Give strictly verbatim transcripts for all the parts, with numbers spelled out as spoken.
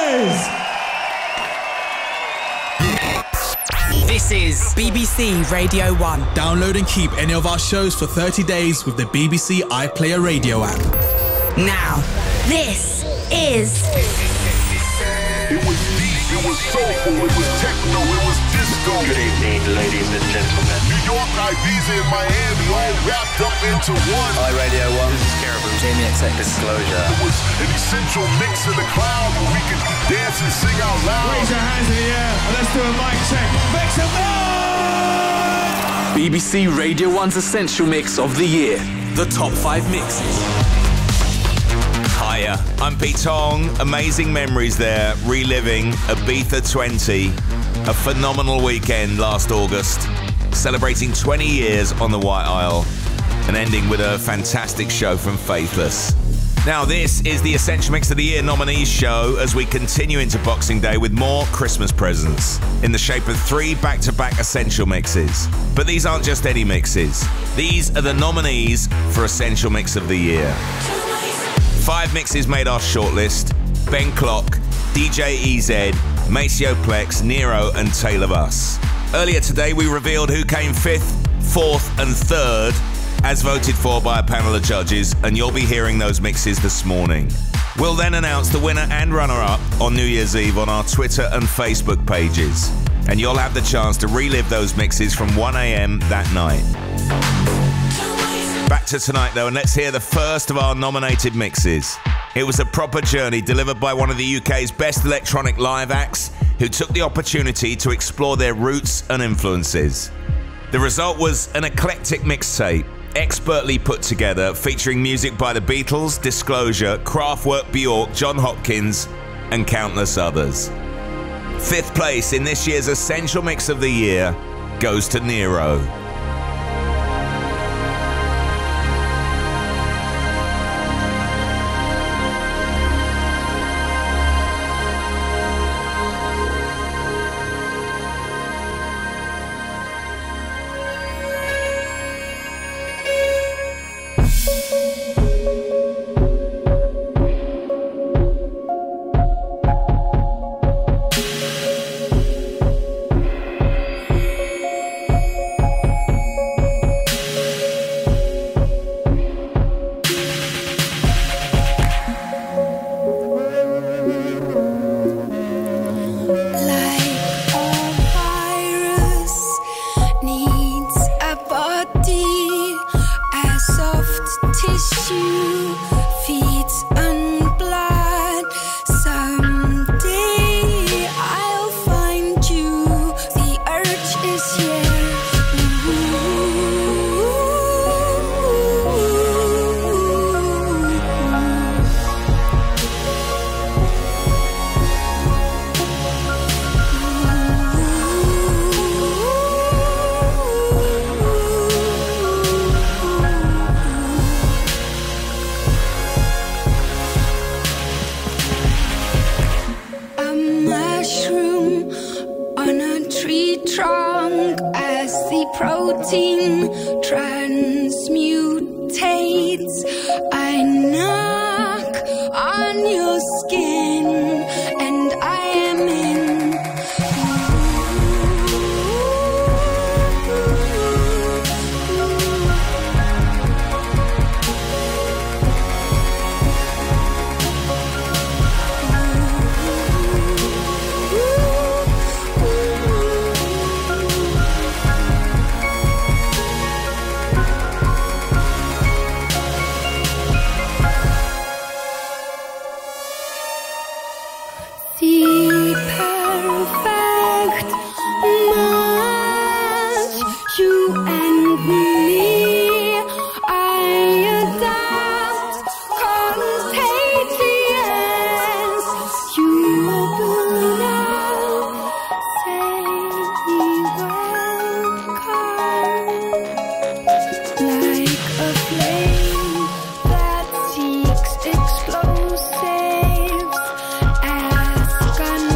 boys! This is B B C Radio one. Download and keep any of our shows for thirty days with the B B C iPlayer Radio app. Now, this is... It was deep, it was soulful, it was techno, it was disco. Good evening, ladies and gentlemen. New York, Ibiza, and Miami all wrapped up into one. Hi, Radio one. This is Caribou. Jamie X X. Disclosure. It was an essential mix in the cloud where we could dance and sing out loud. Raise your hands in the air and let's do a mic check. Make some noise! B B C Radio one's Essential Mix of the Year. The top five mixes. Hiya, I'm Pete Tong. Amazing memories there, reliving Ibiza twenty, a phenomenal weekend last August, celebrating twenty years on the White Isle, and ending with a fantastic show from Faithless. Now this is the Essential Mix of the Year nominees show as we continue into Boxing Day with more Christmas presents in the shape of three back-to-back Essential Mixes. But these aren't just any mixes. These are the nominees for Essential Mix of the Year. Five mixes made our shortlist: Ben Clock, D J E Z, Maceo Plex, Nero and Tale of Us. Earlier today we revealed who came fifth, fourth and third as voted for by a panel of judges, and you'll be hearing those mixes this morning. We'll then announce the winner and runner-up on New Year's Eve on our Twitter and Facebook pages, and you'll have the chance to relive those mixes from one a.m. that night. Back to tonight though, and let's hear the first of our nominated mixes. It was a proper journey delivered by one of the U K's best electronic live acts who took the opportunity to explore their roots and influences. The result was an eclectic mixtape, expertly put together, featuring music by the Beatles, Disclosure, Kraftwerk, Bjork, John Hopkins and countless others. Fifth place in this year's Essential Mix of the Year goes to Nero. Explosives as gun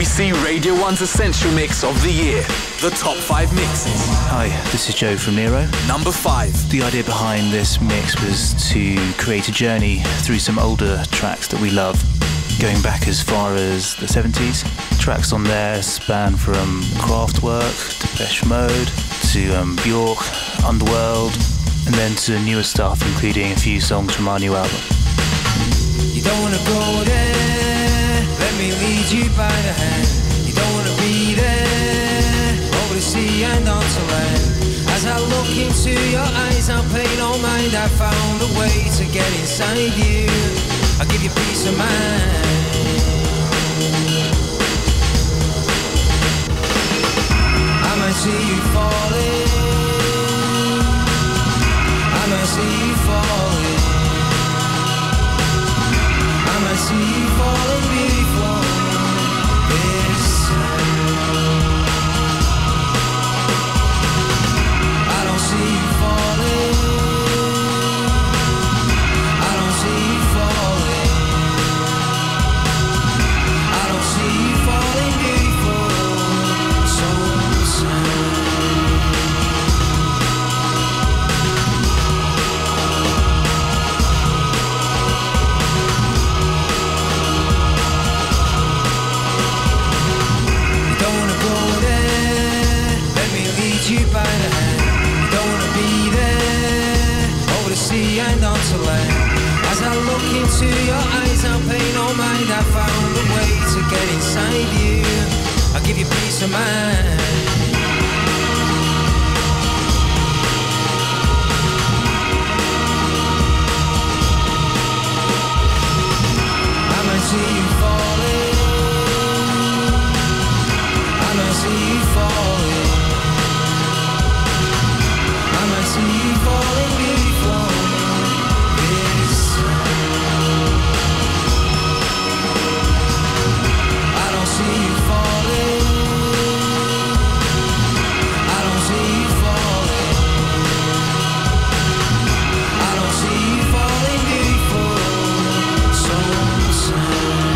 B C Radio one's Essential Mix of the Year. The top five mixes. Hi, this is Joe from Nero. Number five. The idea behind this mix was to create a journey through some older tracks that we love, going back as far as the seventies. Tracks on there span from Kraftwerk to Depeche Mode to um, Bjork, Underworld, and then to newer stuff, including a few songs from our new album. You don't wanna go there, let me lead you by the hand. You don't wanna be there, over the sea and onto land. As I look into your eyes, I'm paying no mind. I found a way to get inside you. I'll give you peace of mind. I might see you falling, I might see you falling, I might see you falling beautiful this time. I don't see you falling, I don't see you falling, I don't see you falling beautiful so sad. You by the hand, you don't wanna be there, over the sea and onto land. As I look into your eyes, I'm paying no mind. I found a way to get inside you. I'll give you peace of mind. I might see you falling, I might see you falling, I see you falling beautiful this time. I don't see you falling, I don't see you falling, I don't see you falling beautiful so sad.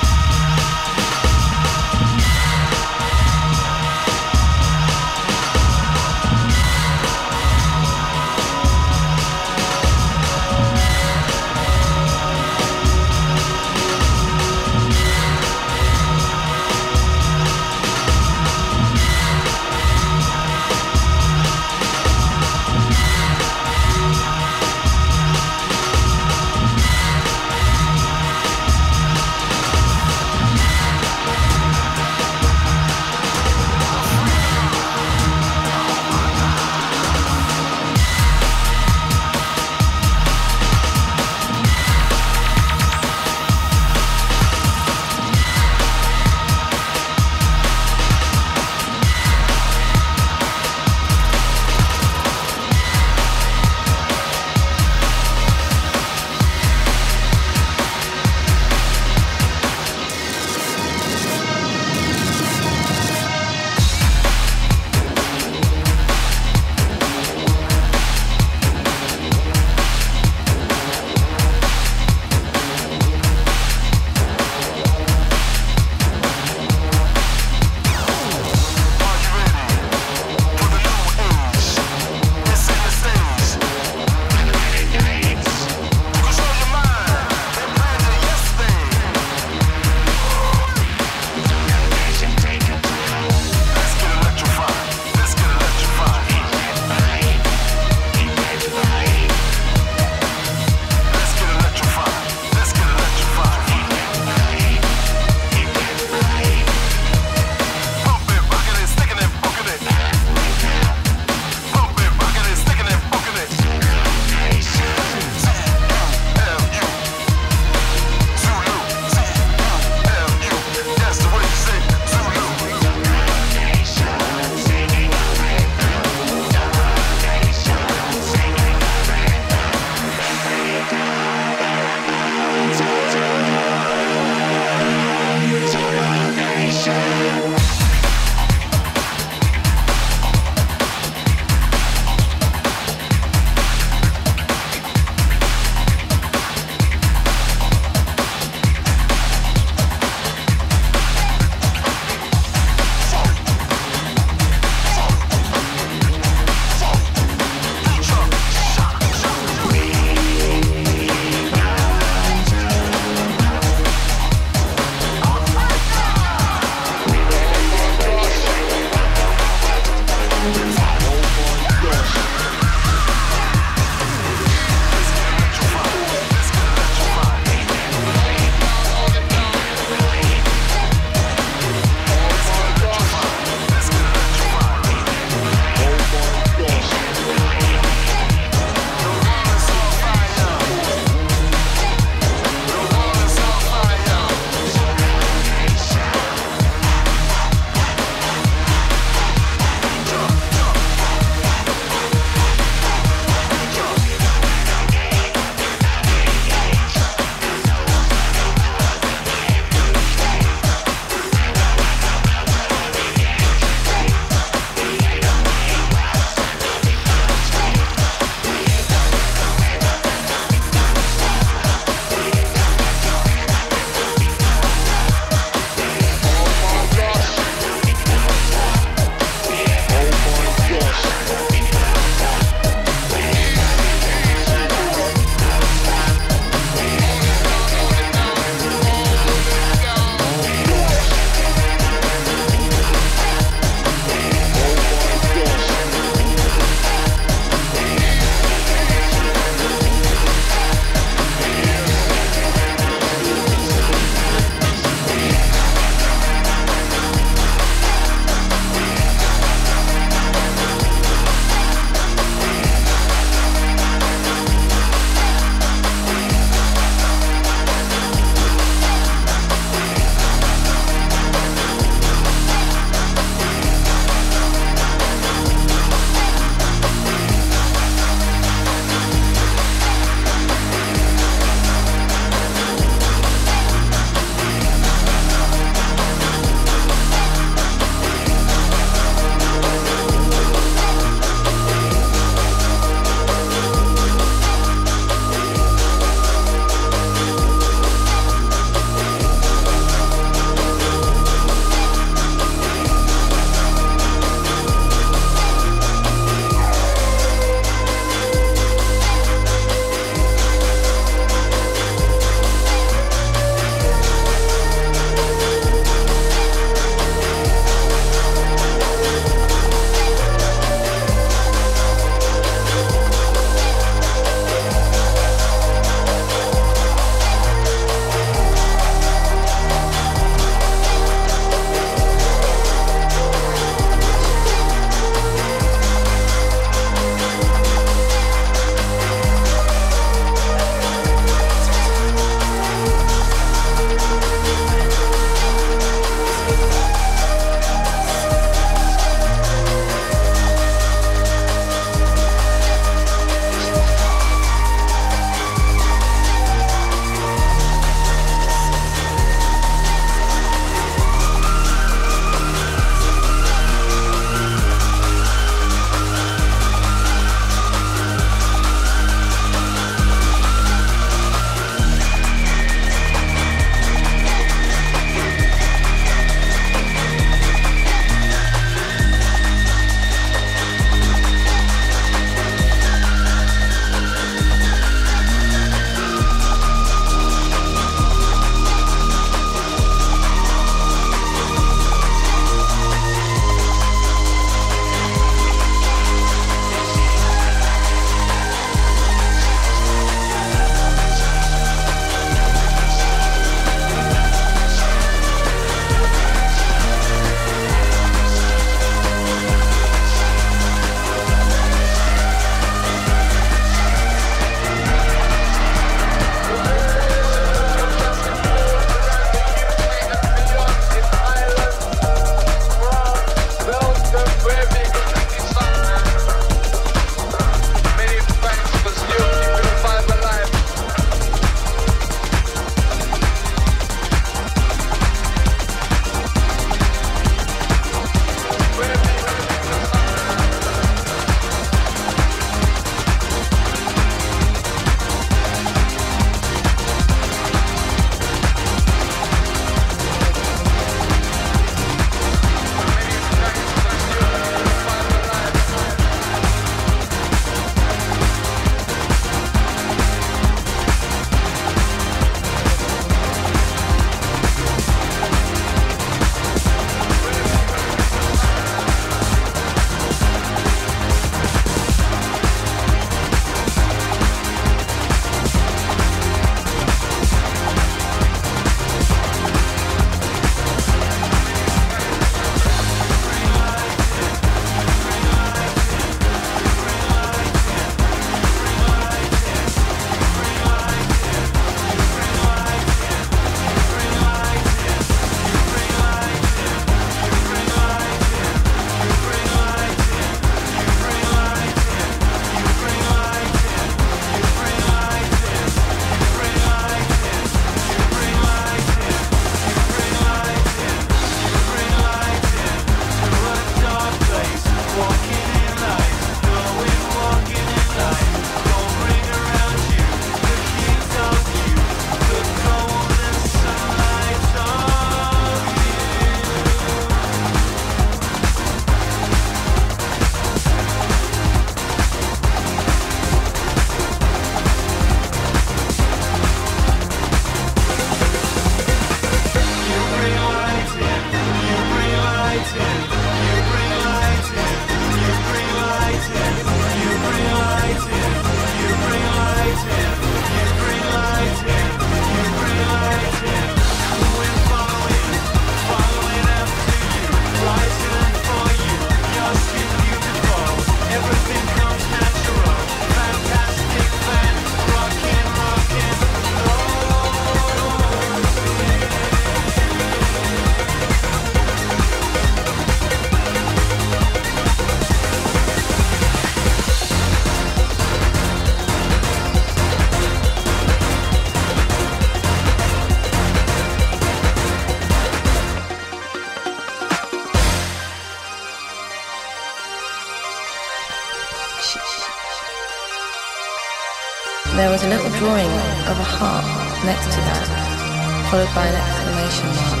was a little drawing of a heart next to that, followed by an exclamation mark.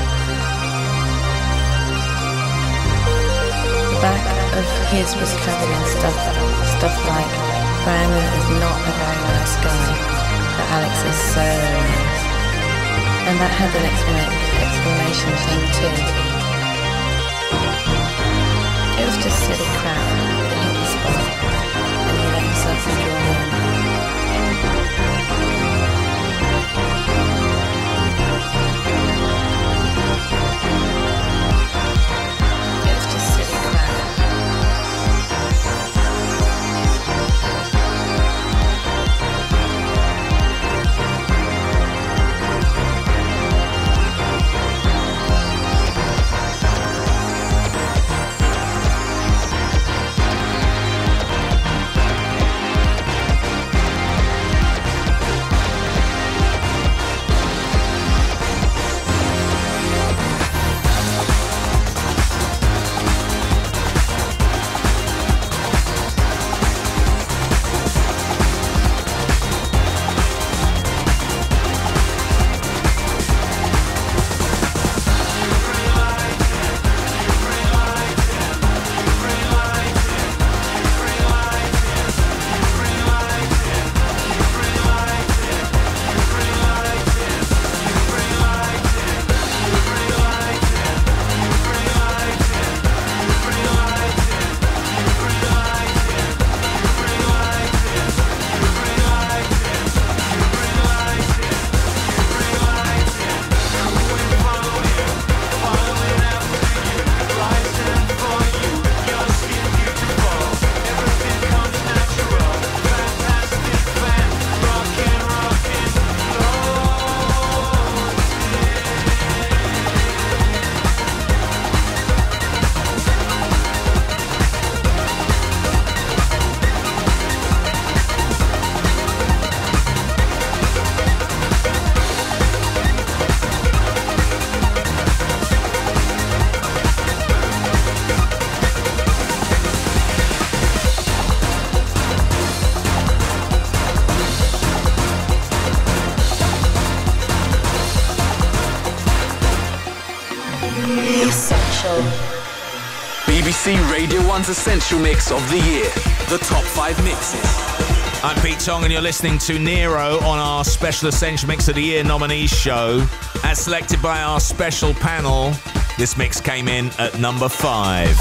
The back of his was covered in stuff, stuff like, Brianna is not a very nice guy, but Alex is so nice. And that had an exclamation thing too. It was just silly crap that hit the spot, and he let himself be drawn in. It was just silly crap. B B C Radio one's Essential Mix of the Year. The top five mixes. I'm Pete Tong and you're listening to Nero on our special Essential Mix of the Year nominees show. As selected by our special panel, this mix came in at number five.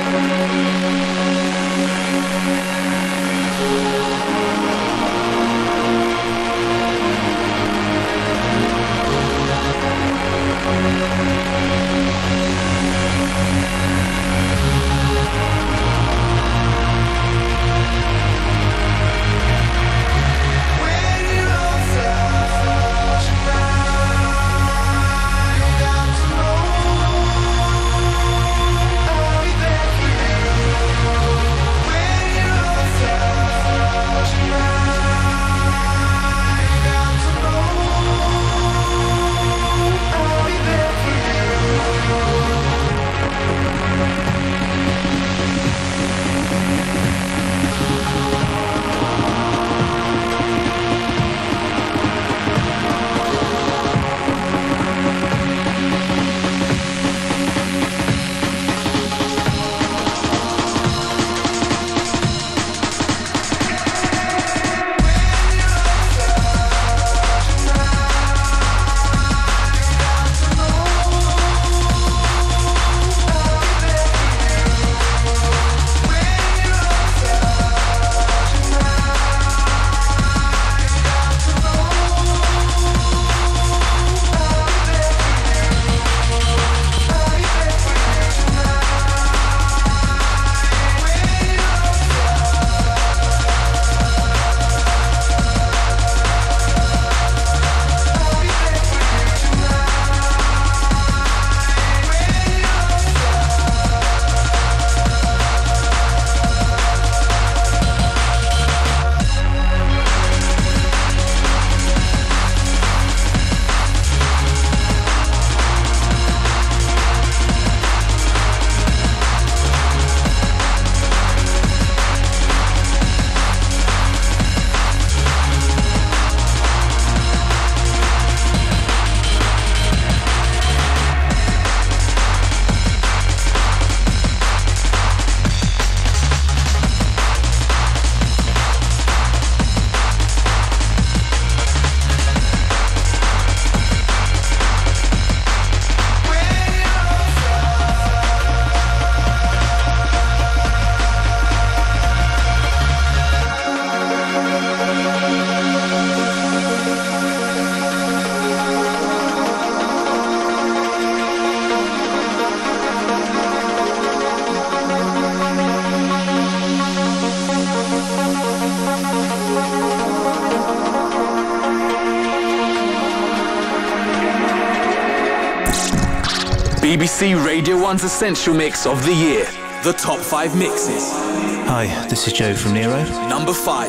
B B C Radio one's Essential Mix of the Year. The top five mixes. Hi, this is Joe from Nero. Number five.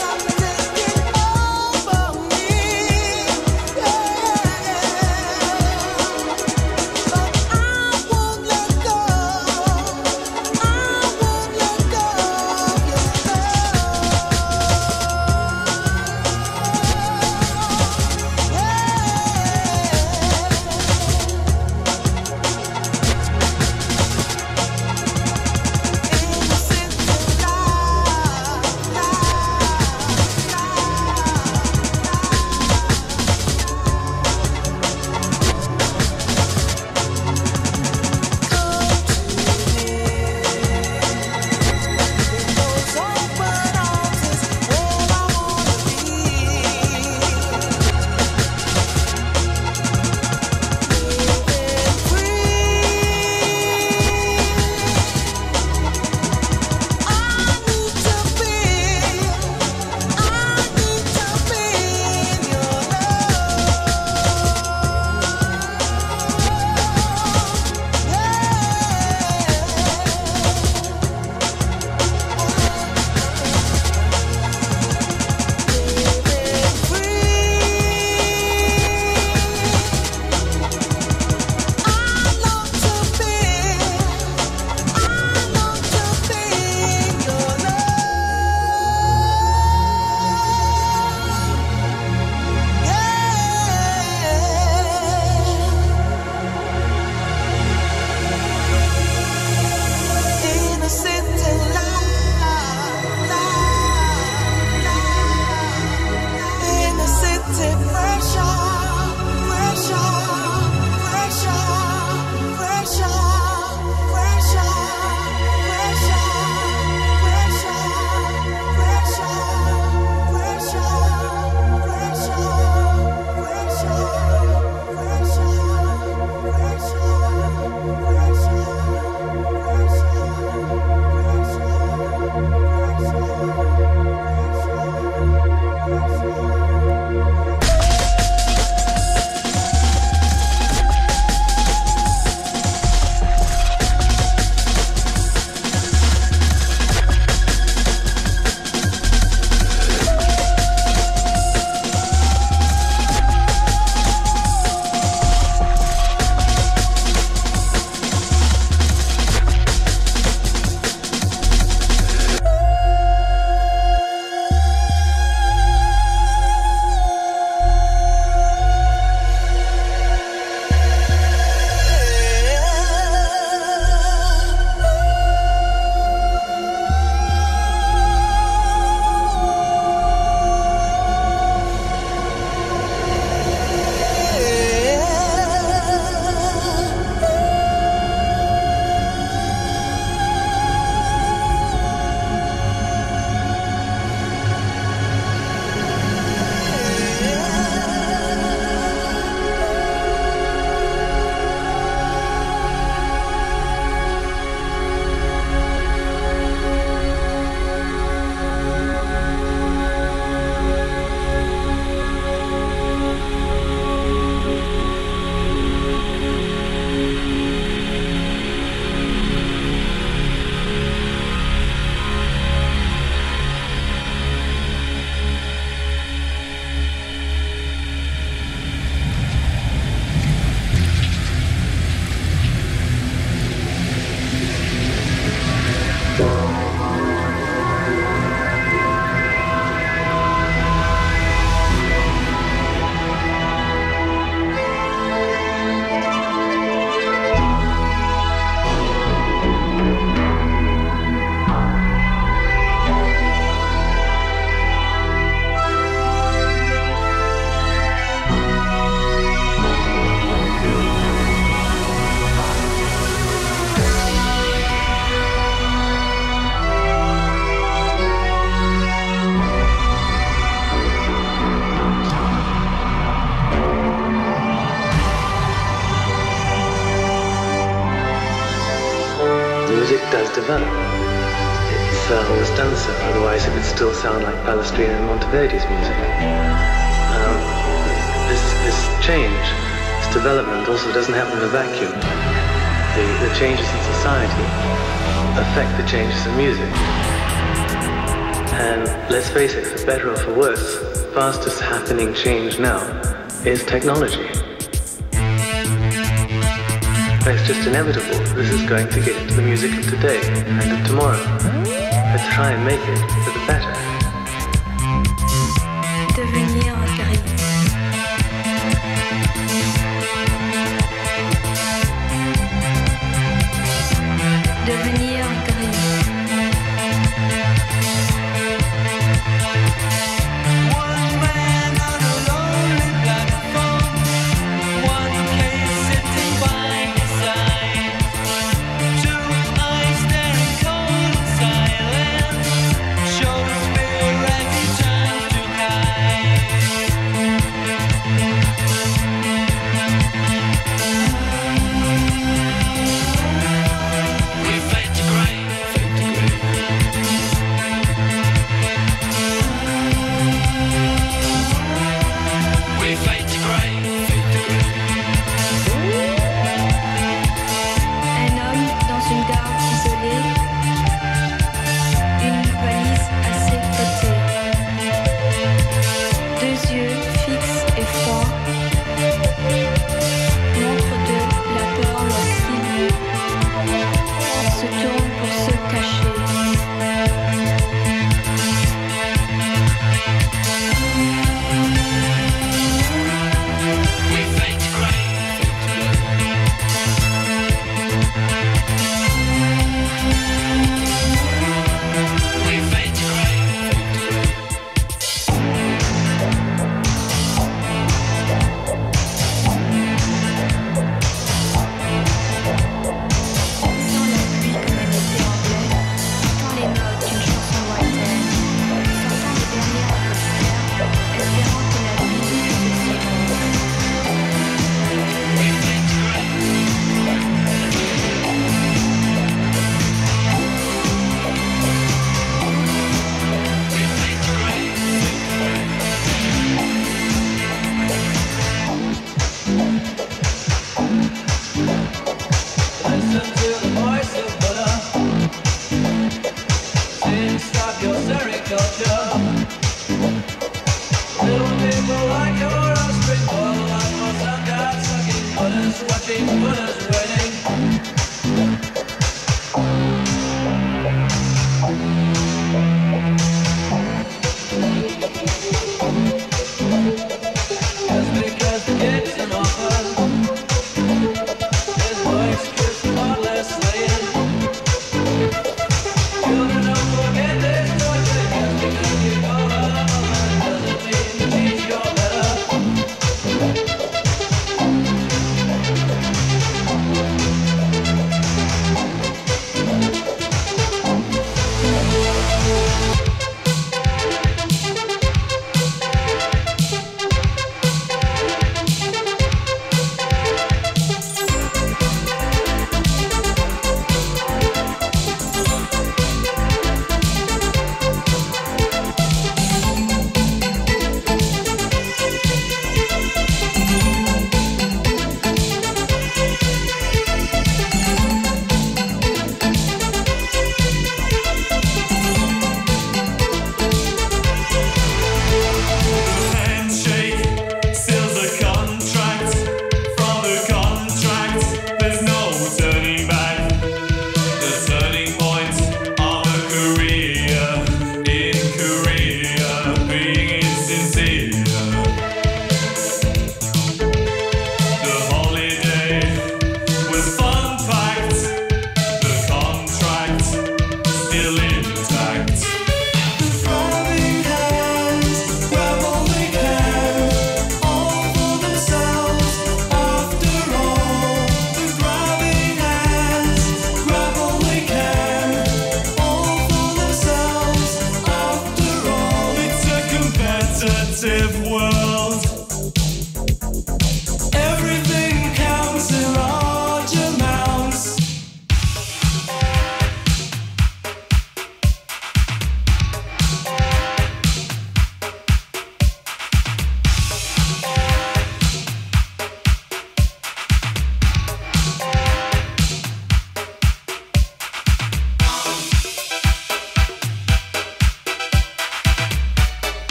Yeah. develop. It's uh, always done so, otherwise it would still sound like Palestrina and Monteverdi's music. Um, this, this change, this development also doesn't happen in a vacuum. The, the changes in society affect the changes in music. And let's face it, for better or for worse, the fastest happening change now is technology. It's just inevitable. This is going to get into the music of today and of tomorrow. Let's try and make it for the better. Devenir gris. Devenir gris. One man on a lonely platform, one case sitting by his side, two eyes staring cold in silence, shows fear as he turns to hide. We fade to grey, fade to grey. We fade to grey, fade to grey. Un homme dans une gare isolée, une valise à ses côtés, deux yeux fixes et froids, montre de la peur lorsqu'il se tourne pour se cacher. We fade to grey, fade to grey. We fade to grey, fade to grey. Sans la pluie comme un été anglais, entend les notes d'une chanson lointaine, sortant de derrière la postère, espérant que la vie se s'éloigne. We fade to grey. We fade to grey. Listen to the voice of Buddha. Sing, stop your sericulture. Little people like your offspring, all like my sun god sucking Buddhas, watching Buddhas waiting. Just because the gate's an offer, there's no excuse for heartless slaying. Children don't forget this torture. Just because you go love a man doesn't mean to teach you better.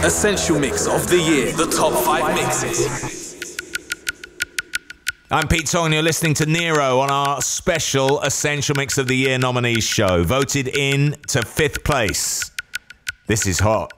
Essential Mix of the Year. The top five mixes. I'm Pete Tong and you're listening to Nero on our special Essential Mix of the Year nominees show. Voted in to fifth place. This is hot.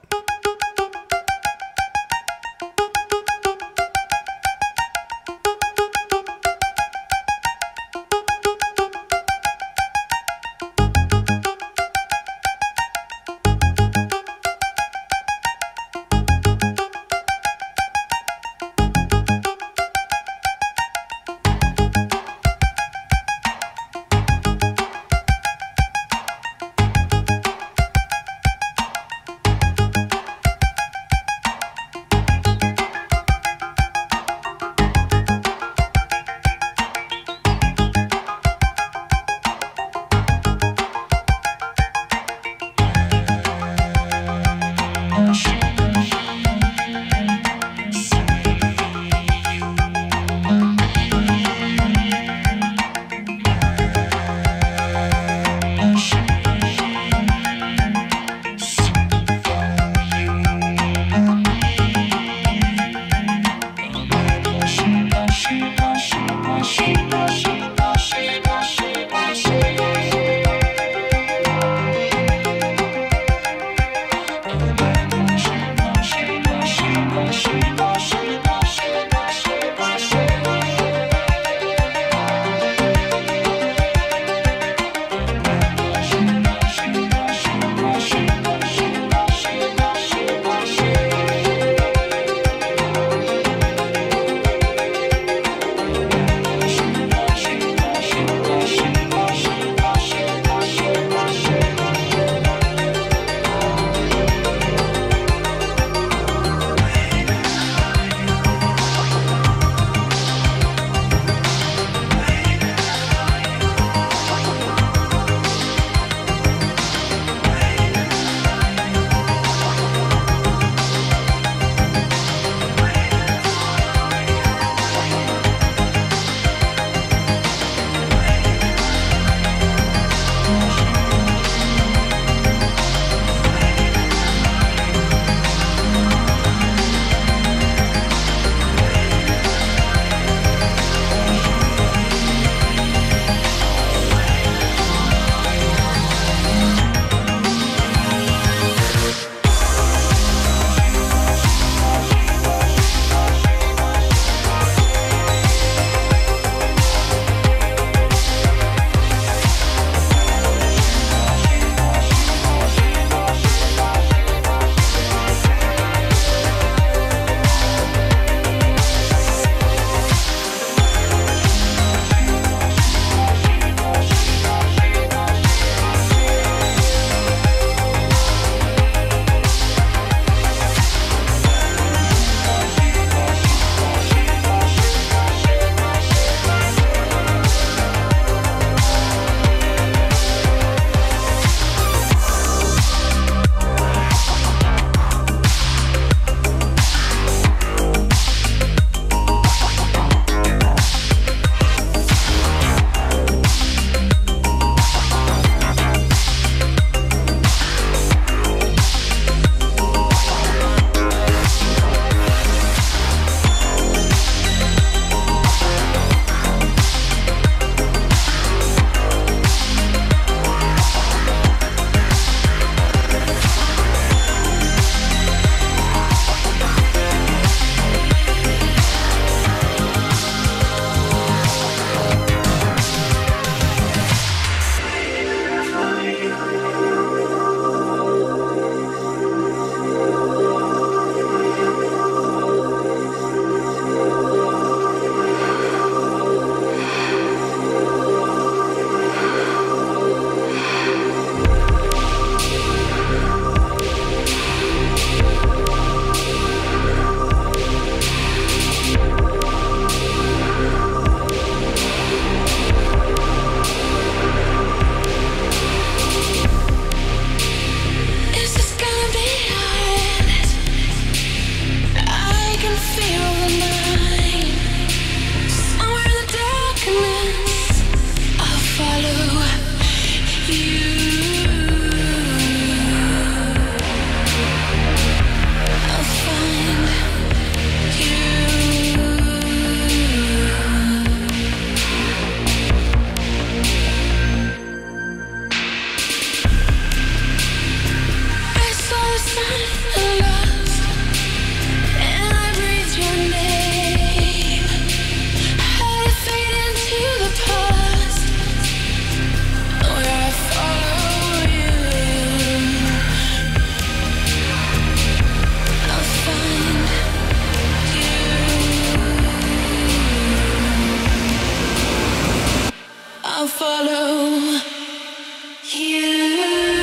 I'll follow you.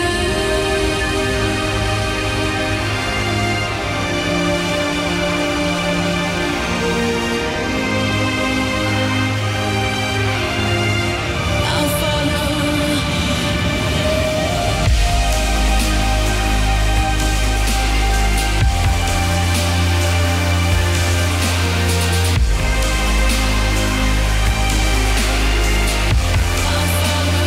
I'll follow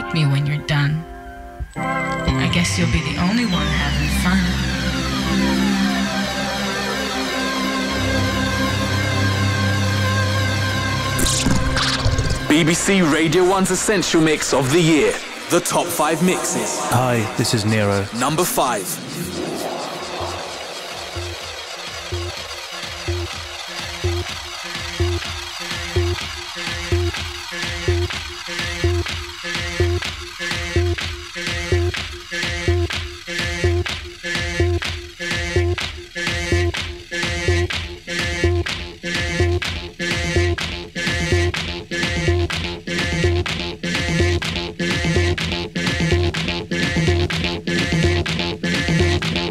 me when you're done. I guess you'll be the only one having fun. B B C Radio one's Essential Mix of the Year. The top five mixes. Hi, this is Nero. Number five. Thank you.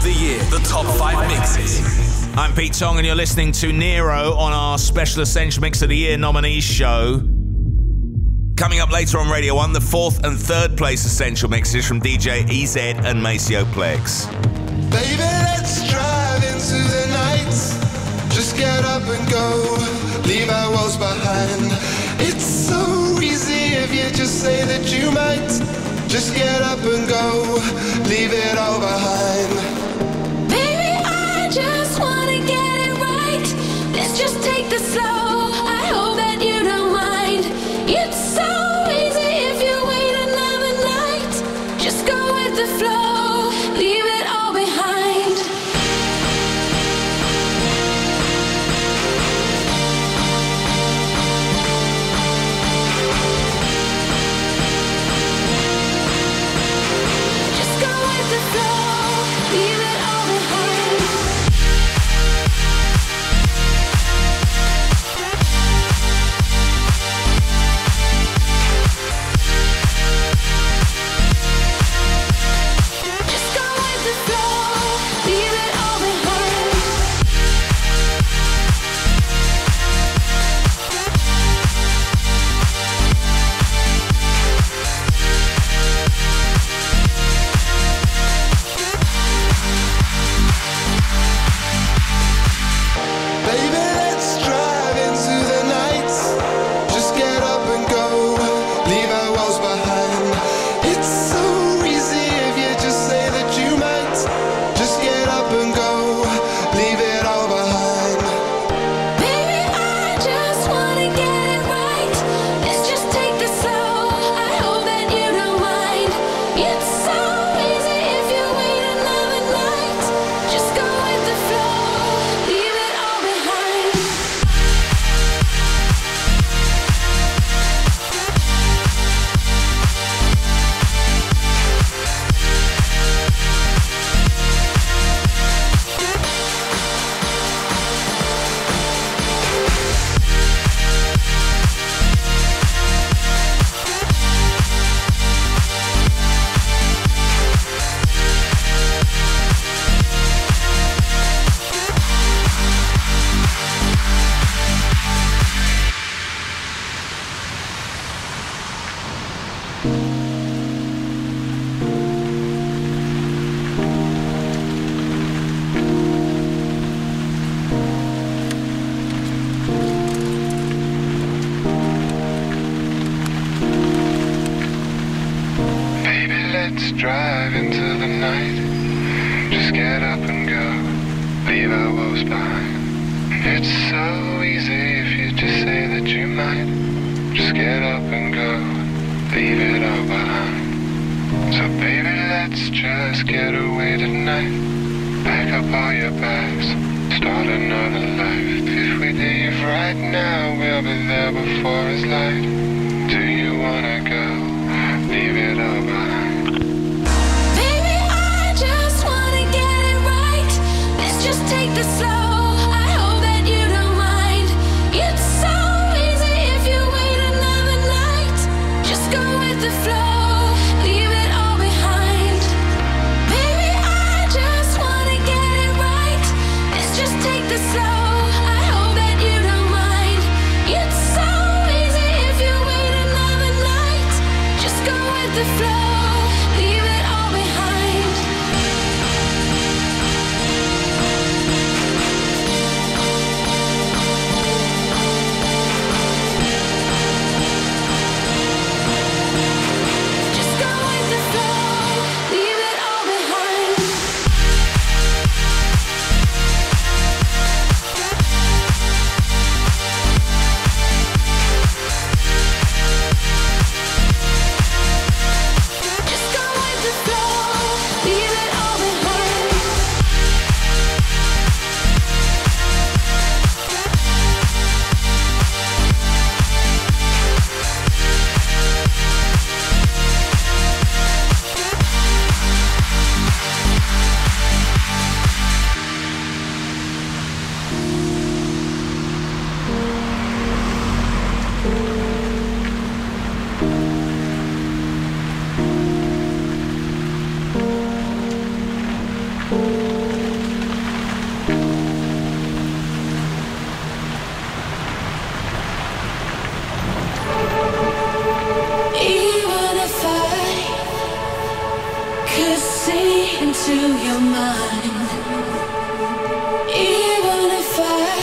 of the year, the top five mixes. I'm Pete Tong and you're listening to Nero on our special Essential Mix of the Year nominees show. Coming up later on Radio one, the fourth and third place Essential Mixes from D J E Z and Maceo Plex. Baby, let's drive into the night. Just get up and go, leave our woes behind. It's so easy if you just say that you might. Just get up and go, leave it all behind. Baby, I just wanna get it right. Let's just take the slow. I hope that you don't mind. It's so easy if you wait another night. Just go with the flow, leave it all behind. Just go with the flow, leave it all behind. Just go with the flow, leave it all behind. Baby, let's drive into the night. Just get up and go, leave our woes behind. It's so easy if you just say that you might. Just get up and go, leave it all behind. Baby, I just wanna get it right. Let's just take the slow. I hope that you don't mind. It's so easy if you wait another night. Just go with the flow, leave it all behind. Baby, let's drive into the night. Just get up and go, leave our woes behind. It's so easy if you just say that you might. Just get up and go, leave it all behind. So baby, let's just get away tonight. Pack up all your bags, start another life. If we leave right now, we'll be there before it's light. Do you wanna go? Leave it all behind. Baby, I just wanna get it right. Let's just take the slow. I hope that you don't mind. It's so easy if you wait another night. Just go with the flow, leave it all behind. Baby, I just wanna get it right. Let's just take the slow. I hope that you don't mind. It's so easy if you wait another night. Just go with the flow, leave it all behind. Just go with the flow, leave it all behind. into your mind. Even if I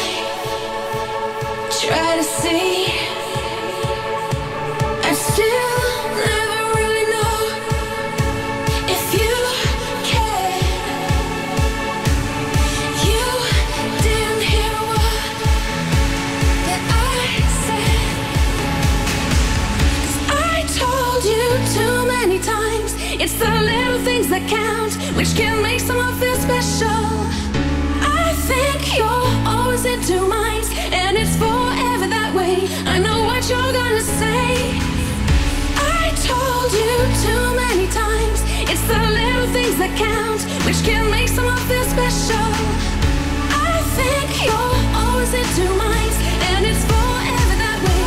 try to see, I still never really know if you care. You didn't hear a word that I said, 'cause I told you too many times. It's the little things that count, which can make someone feel special. I think you're always in two minds, and it's forever that way. I know what you're gonna say. I told you too many times. It's the little things that count, which can make someone feel special. I think you're always in two minds, and it's forever that way.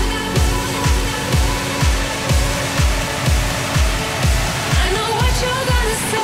I know what you're gonna say.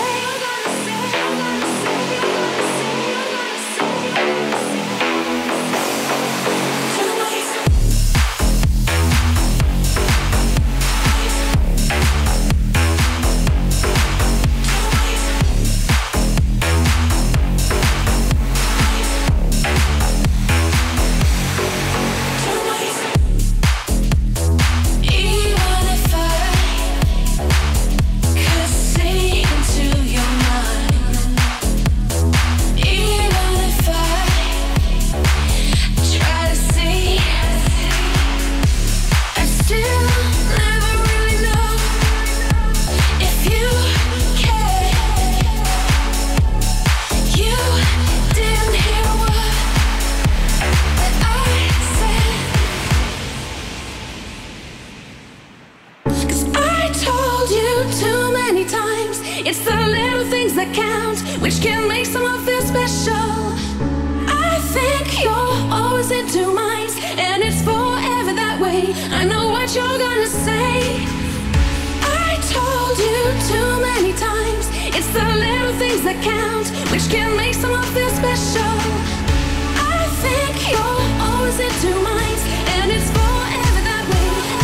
It's the little things that count, which can make someone feel special. I think you're always in two minds, and it's forever that way. I know what you're gonna say. I told you too many times. It's the little things that count, which can make someone feel special. I think you're always in two minds, and it's forever that way.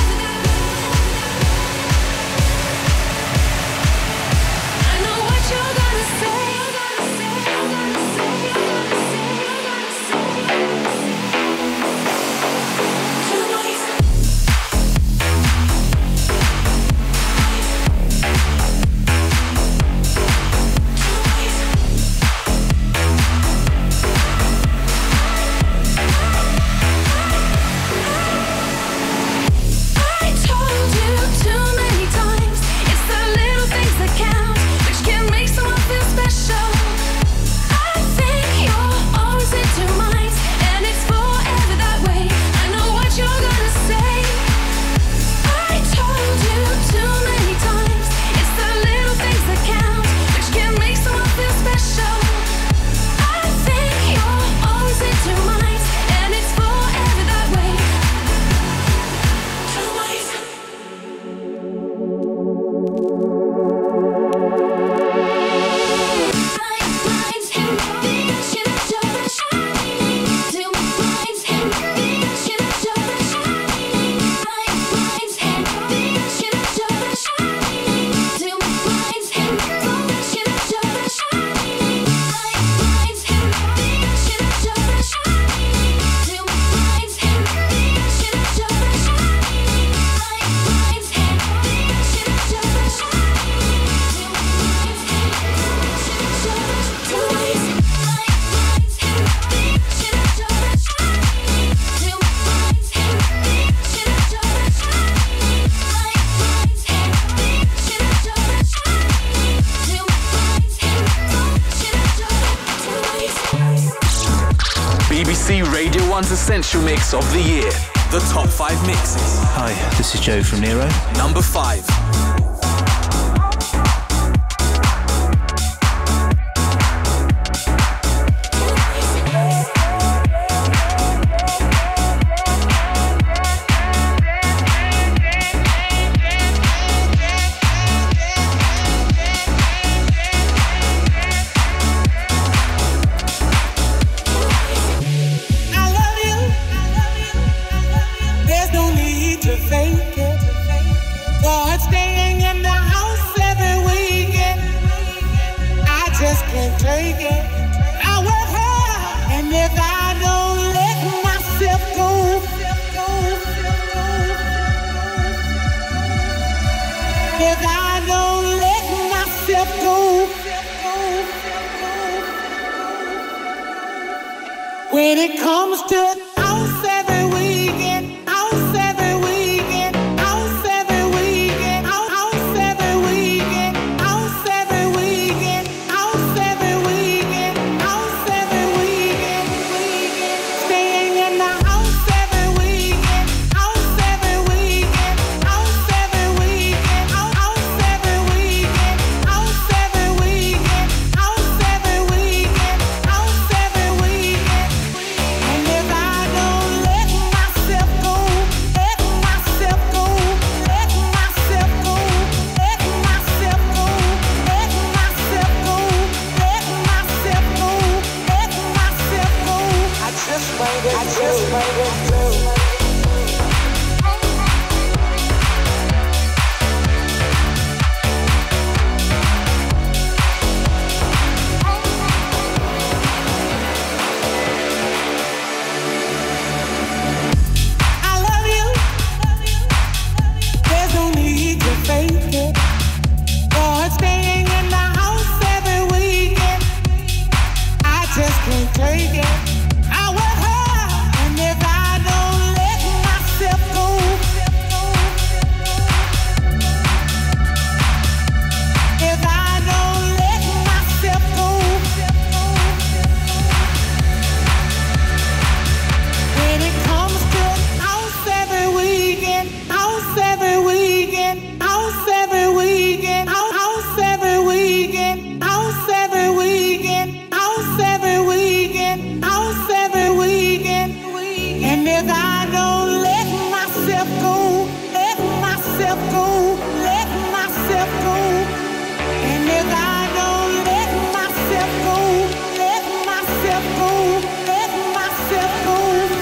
You're gonna say, I told you too many times. It's the little things that count, which can make someone feel special. I think you're always in two minds, and it's forever that way. I know what you're gonna say. I told you too many times. It's the little things that count, which can make someone feel special. I think you're always in two minds, and it's forever that way. Two ways. B B C Radio one's Essential Mix of the Year. The top five mixes. Hi, this is Joe from Nero. Number five. There's no need to fake it. God stay When it comes to house every weekend, house every weekend, house every weekend, house every weekend, house every weekend, house every weekend, house every weekend, staying in the house every weekend, house every weekend, house every weekend, house every weekend, house every weekend, house every weekend, house every weekend. And if I don't let myself go, let myself go, let myself go, let myself go, let myself go, let myself go, let myself go, I just might I just might explode. I love you. There's no need to fake it. For staying in the house every weekend, I just can't take it. I will hurt, and if I don't let myself go, if I don't let myself go, when it comes to house every weekend, house every weekend, house every weekend, house every weekend, house every weekend, house every weekend, house every weekend. And if I don't let myself go, let myself go, let myself go. And if I don't let myself go, let myself go, let myself go.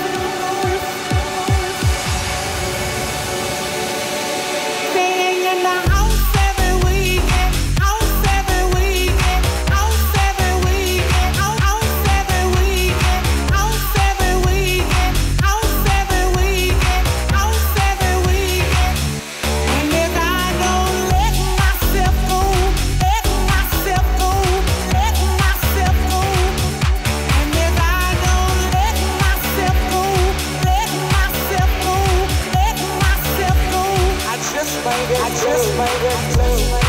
Staying in the house every weekend, house every weekend, house every weekend, house every weekend, house every weekend, house every weekend, house every weekend. And if I don't let myself go, let myself go, let myself go. And if I don't let myself go, let myself go, let myself go, I just might I just might explode.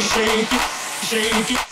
shake it, shake it.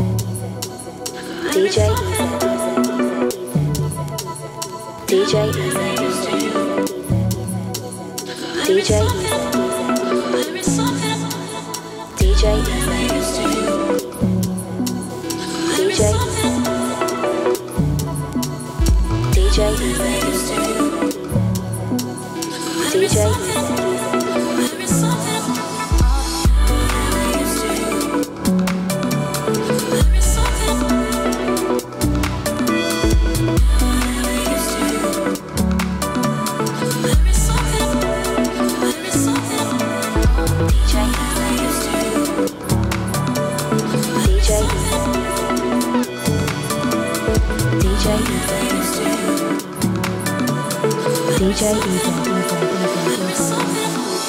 D J D J D J D J D J D J D J D J Evo, Evo, Evo, Evo.